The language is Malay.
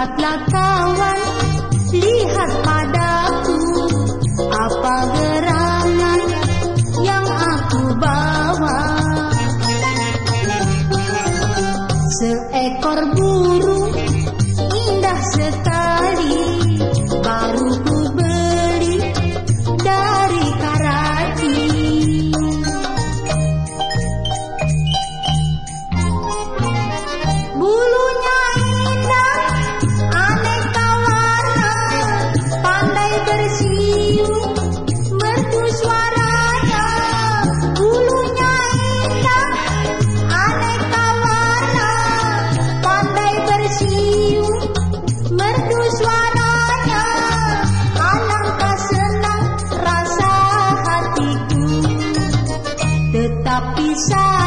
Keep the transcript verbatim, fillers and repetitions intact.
Lihatlah kawan, lihat padaku, apa gerangan yang aku bawa. Seekor burung indah sekali, baru ku beli dari Karachi. Bulunya indah, aneka warna, pandai bersiul, merdu suaranya. Bulunya indah, aneka warna, pandai bersiul, merdu suaranya. Alangkah senang rasa hatiku, tetapi saya